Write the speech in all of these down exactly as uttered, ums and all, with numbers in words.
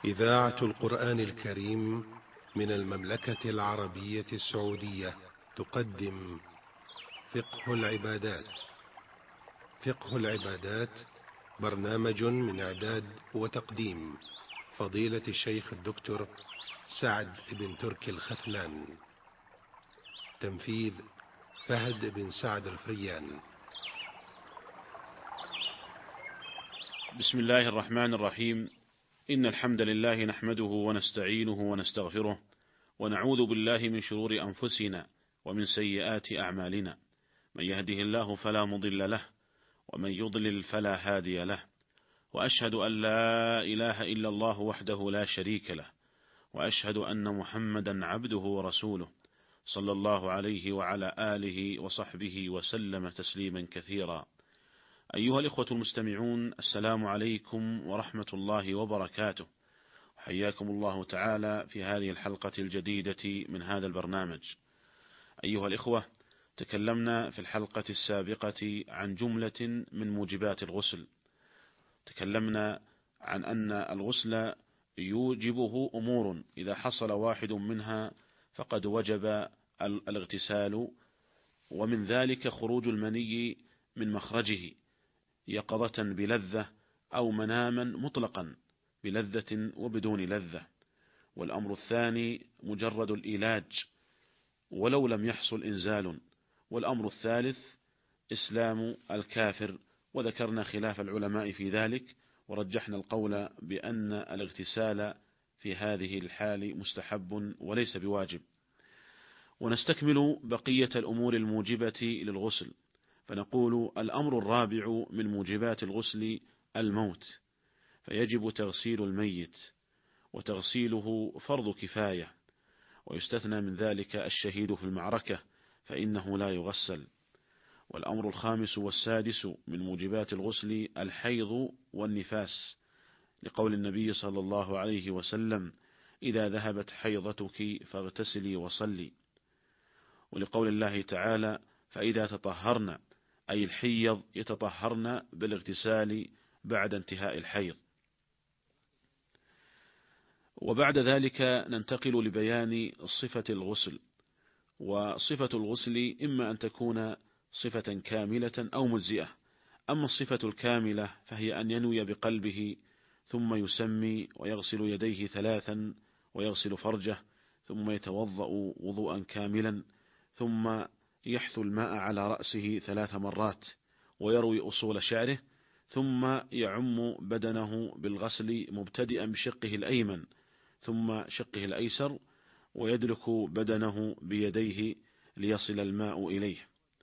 إذاعة القرآن الكريم من المملكة العربية السعودية تقدم فقه العبادات. فقه العبادات برنامج من إعداد وتقديم فضيلة الشيخ الدكتور سعد بن تركي الخثلان. تنفيذ فهد بن سعد الفريان. بسم الله الرحمن الرحيم. إن الحمد لله نحمده ونستعينه ونستغفره ونعوذ بالله من شرور أنفسنا ومن سيئات أعمالنا، من يهده الله فلا مضل له ومن يضلل فلا هادي له، وأشهد أن لا إله إلا الله وحده لا شريك له، وأشهد أن محمدا عبده ورسوله صلى الله عليه وعلى آله وصحبه وسلم تسليما كثيرا. أيها الإخوة المستمعون، السلام عليكم ورحمة الله وبركاته، حياكم الله تعالى في هذه الحلقة الجديدة من هذا البرنامج. أيها الإخوة، تكلمنا في الحلقة السابقة عن جملة من موجبات الغسل. تكلمنا عن أن الغسل يوجبه أمور إذا حصل واحد منها فقد وجب الاغتسال، ومن ذلك خروج المني من مخرجه يقظة بلذة أو مناما مطلقا بلذة وبدون لذة. والأمر الثاني مجرد الإيلاج ولو لم يحصل إنزال. والأمر الثالث إسلام الكافر، وذكرنا خلاف العلماء في ذلك، ورجحنا القول بأن الاغتسال في هذه الحال مستحب وليس بواجب. ونستكمل بقية الأمور الموجبة للغسل، فنقول: الأمر الرابع من موجبات الغسل الموت، فيجب تغسيل الميت، وتغسيله فرض كفاية، ويستثنى من ذلك الشهيد في المعركة فإنه لا يغسل. والأمر الخامس والسادس من موجبات الغسل الحيض والنفاس، لقول النبي صلى الله عليه وسلم: إذا ذهبت حيضتك فاغتسلي وصلي. ولقول الله تعالى: فإذا تطهرن، أي الحيض يتطهرن بالاغتسال بعد انتهاء الحيض. وبعد ذلك ننتقل لبيان صفة الغسل. وصفة الغسل إما أن تكون صفة كاملة أو مجزئة. أما الصفة الكاملة فهي أن ينوي بقلبه ثم يسمي ويغسل يديه ثلاثا ويغسل فرجه، ثم يتوضأ وضوءا كاملا، ثم يحثو الماء على رأسه ثلاث مرات ويروي أصول شعره، ثم يعم بدنه بالغسل مبتدئا بشقه الأيمن ثم شقه الأيسر، ويدلك بدنه بيديه ليصل الماء إليه.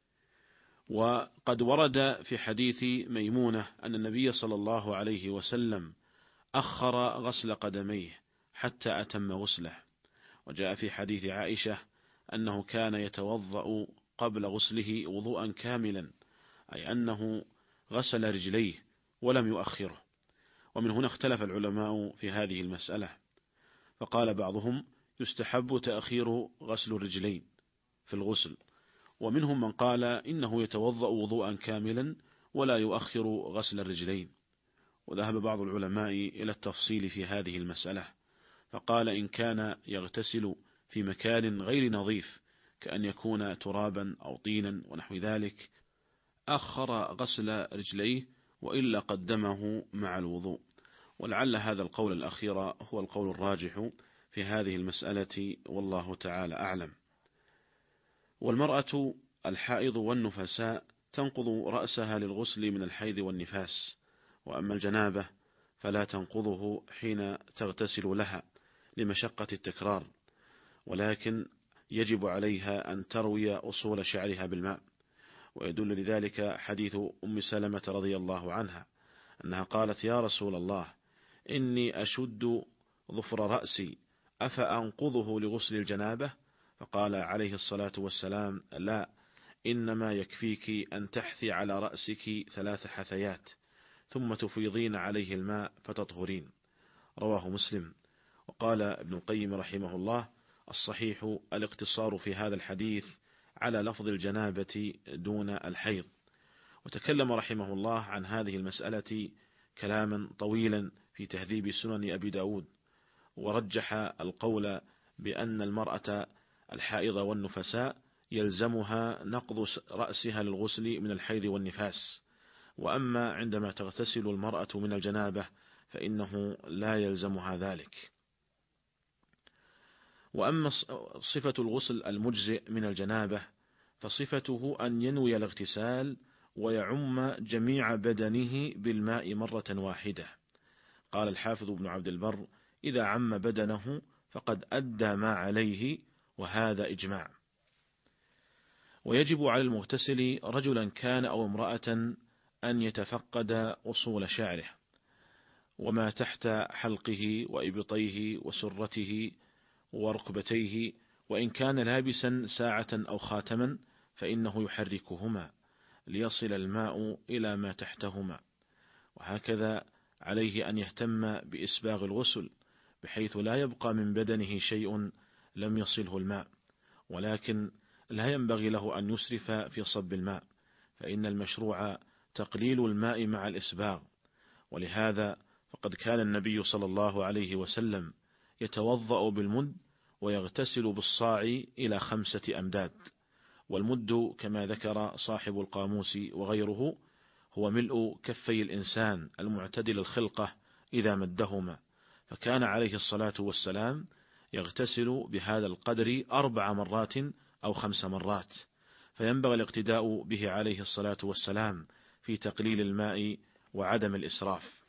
وقد ورد في حديث ميمونة أن النبي صلى الله عليه وسلم أخر غسل قدميه حتى أتم غسله. وجاء في حديث عائشة أنه كان يتوضأ قبل غسله وضوءا كاملا، أي أنه غسل رجليه ولم يؤخره. ومن هنا اختلف العلماء في هذه المسألة، فقال بعضهم: يستحب تأخير غسل الرجلين في الغسل، ومنهم من قال إنه يتوضأ وضوءا كاملا ولا يؤخر غسل الرجلين. وذهب بعض العلماء إلى التفصيل في هذه المسألة، فقال: إن كان يغتسل في مكان غير نظيف كأن يكون ترابا أو طينا ونحو ذلك أخر غسل رجليه، وإلا قدمه مع الوضوء. ولعل هذا القول الأخير هو القول الراجح في هذه المسألة، والله تعالى أعلم. والمرأة الحائض والنفساء تنقض رأسها للغسل من الحيض والنفاس، وأما الجنابة فلا تنقضه حين تغتسل لها لمشقة التكرار، ولكن يجب عليها أن تروي أصول شعرها بالماء. ويدل لذلك حديث أم سلمة رضي الله عنها أنها قالت: يا رسول الله، إني أشد ظفر رأسي أفأنقضه لغسل الجنابة؟ فقال عليه الصلاة والسلام: لا، إنما يكفيك أن تحثي على رأسك ثلاث حثيات ثم تفيضين عليه الماء فتطهرين. رواه مسلم. وقال ابن القيم رحمه الله: الصحيح الاقتصار في هذا الحديث على لفظ الجنابة دون الحيض. وتكلم رحمه الله عن هذه المسألة كلاما طويلا في تهذيب سنن أبي داود، ورجح القول بأن المرأة الحائض والنفساء يلزمها نقض رأسها للغسل من الحيض والنفاس، وأما عندما تغتسل المرأة من الجنابة فإنه لا يلزمها ذلك. وأما صفة الغسل المجزئ من الجنابة فصفته أن ينوي الاغتسال ويعم جميع بدنه بالماء مرة واحدة. قال الحافظ ابن عبد البر: إذا عم بدنه فقد أدى ما عليه، وهذا إجماع. ويجب على المغتسل رجلا كان أو امرأة أن يتفقد أصول شعره وما تحت حلقه وإبطيه وسرته وركبتيه، وإن كان لابسا ساعة أو خاتما فإنه يحركهما ليصل الماء إلى ما تحتهما. وهكذا عليه أن يهتم بإسباغ الغسل بحيث لا يبقى من بدنه شيء لم يصله الماء، ولكن لا ينبغي له أن يسرف في صب الماء، فإن المشروع تقليل الماء مع الإسباغ. ولهذا فقد كان النبي صلى الله عليه وسلم يتوضأ بالمد ويغتسل بالصاع إلى خمسة أمداد. والمد كما ذكر صاحب القاموس وغيره هو ملء كفي الإنسان المعتدل الخلقة إذا مدهما، فكان عليه الصلاة والسلام يغتسل بهذا القدر أربع مرات أو خمس مرات، فينبغي الاقتداء به عليه الصلاة والسلام في تقليل الماء وعدم الإسراف.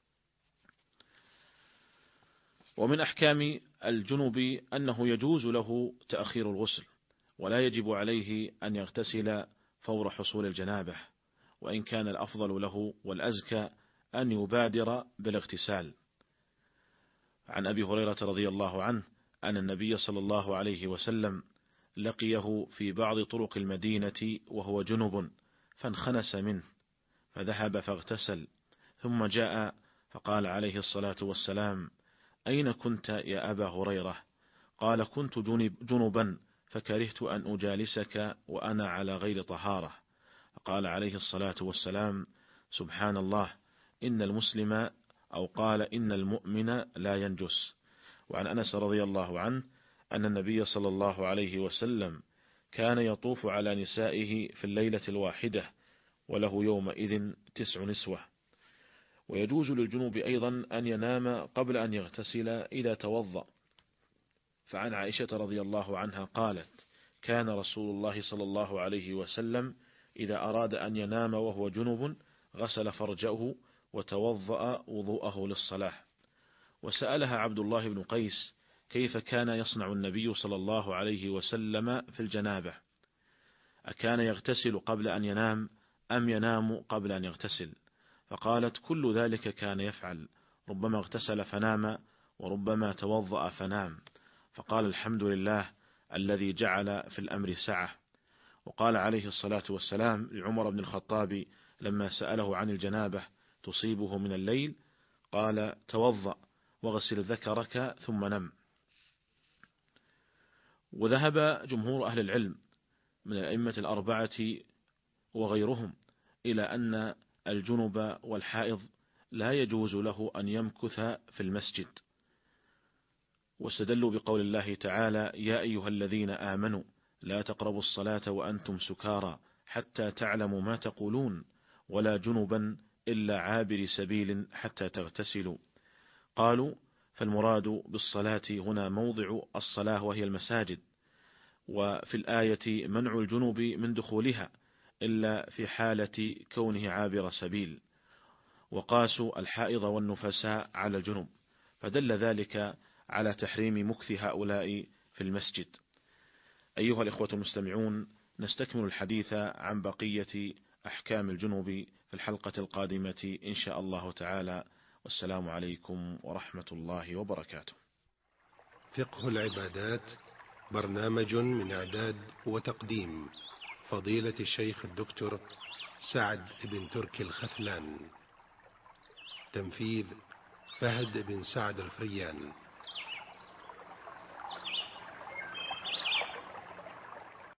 ومن أحكام الجنب أنه يجوز له تأخير الغسل، ولا يجب عليه أن يغتسل فور حصول الجنابة، وإن كان الأفضل له والأزكى أن يبادر بالاغتسال. عن أبي هريرة رضي الله عنه أن النبي صلى الله عليه وسلم لقيه في بعض طرق المدينة وهو جنب فانخنس منه، فذهب فاغتسل، ثم جاء فقال عليه الصلاة والسلام: أين كنت يا أبا هريرة؟ قال: كنت جنب جنبا فكرهت أن أجالسك وأنا على غير طهارة. قال عليه الصلاة والسلام: سبحان الله، إن المسلم أو قال إن المؤمن لا ينجس. وعن أنس رضي الله عنه أن النبي صلى الله عليه وسلم كان يطوف على نسائه في الليلة الواحدة وله يومئذ تسع نسوة. ويجوز للجنوب أيضا أن ينام قبل أن يغتسل إذا توضأ، فعن عائشة رضي الله عنها قالت: كان رسول الله صلى الله عليه وسلم إذا أراد أن ينام وهو جنب غسل فرجه وتوضأ وضوءه للصلاة. وسألها عبد الله بن قيس كيف كان يصنع النبي صلى الله عليه وسلم في الجنابة، أكان يغتسل قبل أن ينام أم ينام قبل أن يغتسل؟ فقالت: كل ذلك كان يفعل، ربما اغتسل فنام وربما توضأ فنام. فقال: الحمد لله الذي جعل في الأمر سعة. وقال عليه الصلاة والسلام لعمر بن الخطاب لما سأله عن الجنابة تصيبه من الليل، قال: توضأ واغسل ذكرك ثم نم. وذهب جمهور أهل العلم من الأئمة الأربعة وغيرهم إلى أن الجنب والحائض لا يجوز له أن يمكث في المسجد، واستدلوا بقول الله تعالى: يا أيها الذين آمنوا لا تقربوا الصلاة وأنتم سكارى حتى تعلموا ما تقولون ولا جنبا إلا عابر سبيل حتى تغتسلوا. قالوا: فالمراد بالصلاة هنا موضع الصلاة وهي المساجد، وفي الآية منع الجنوب من دخولها إلا في حالة كونه عابر سبيل، وقاسوا الحائض والنفساء على الجنوب، فدل ذلك على تحريم مكث هؤلاء في المسجد. أيها الإخوة المستمعون، نستكمل الحديث عن بقية أحكام الجنوب في الحلقة القادمة إن شاء الله تعالى، والسلام عليكم ورحمة الله وبركاته. فقه العبادات، برنامج من إعداد وتقديم فضيلة الشيخ الدكتور سعد بن تركي الخثلان، تنفيذ فهد بن سعد الفريان.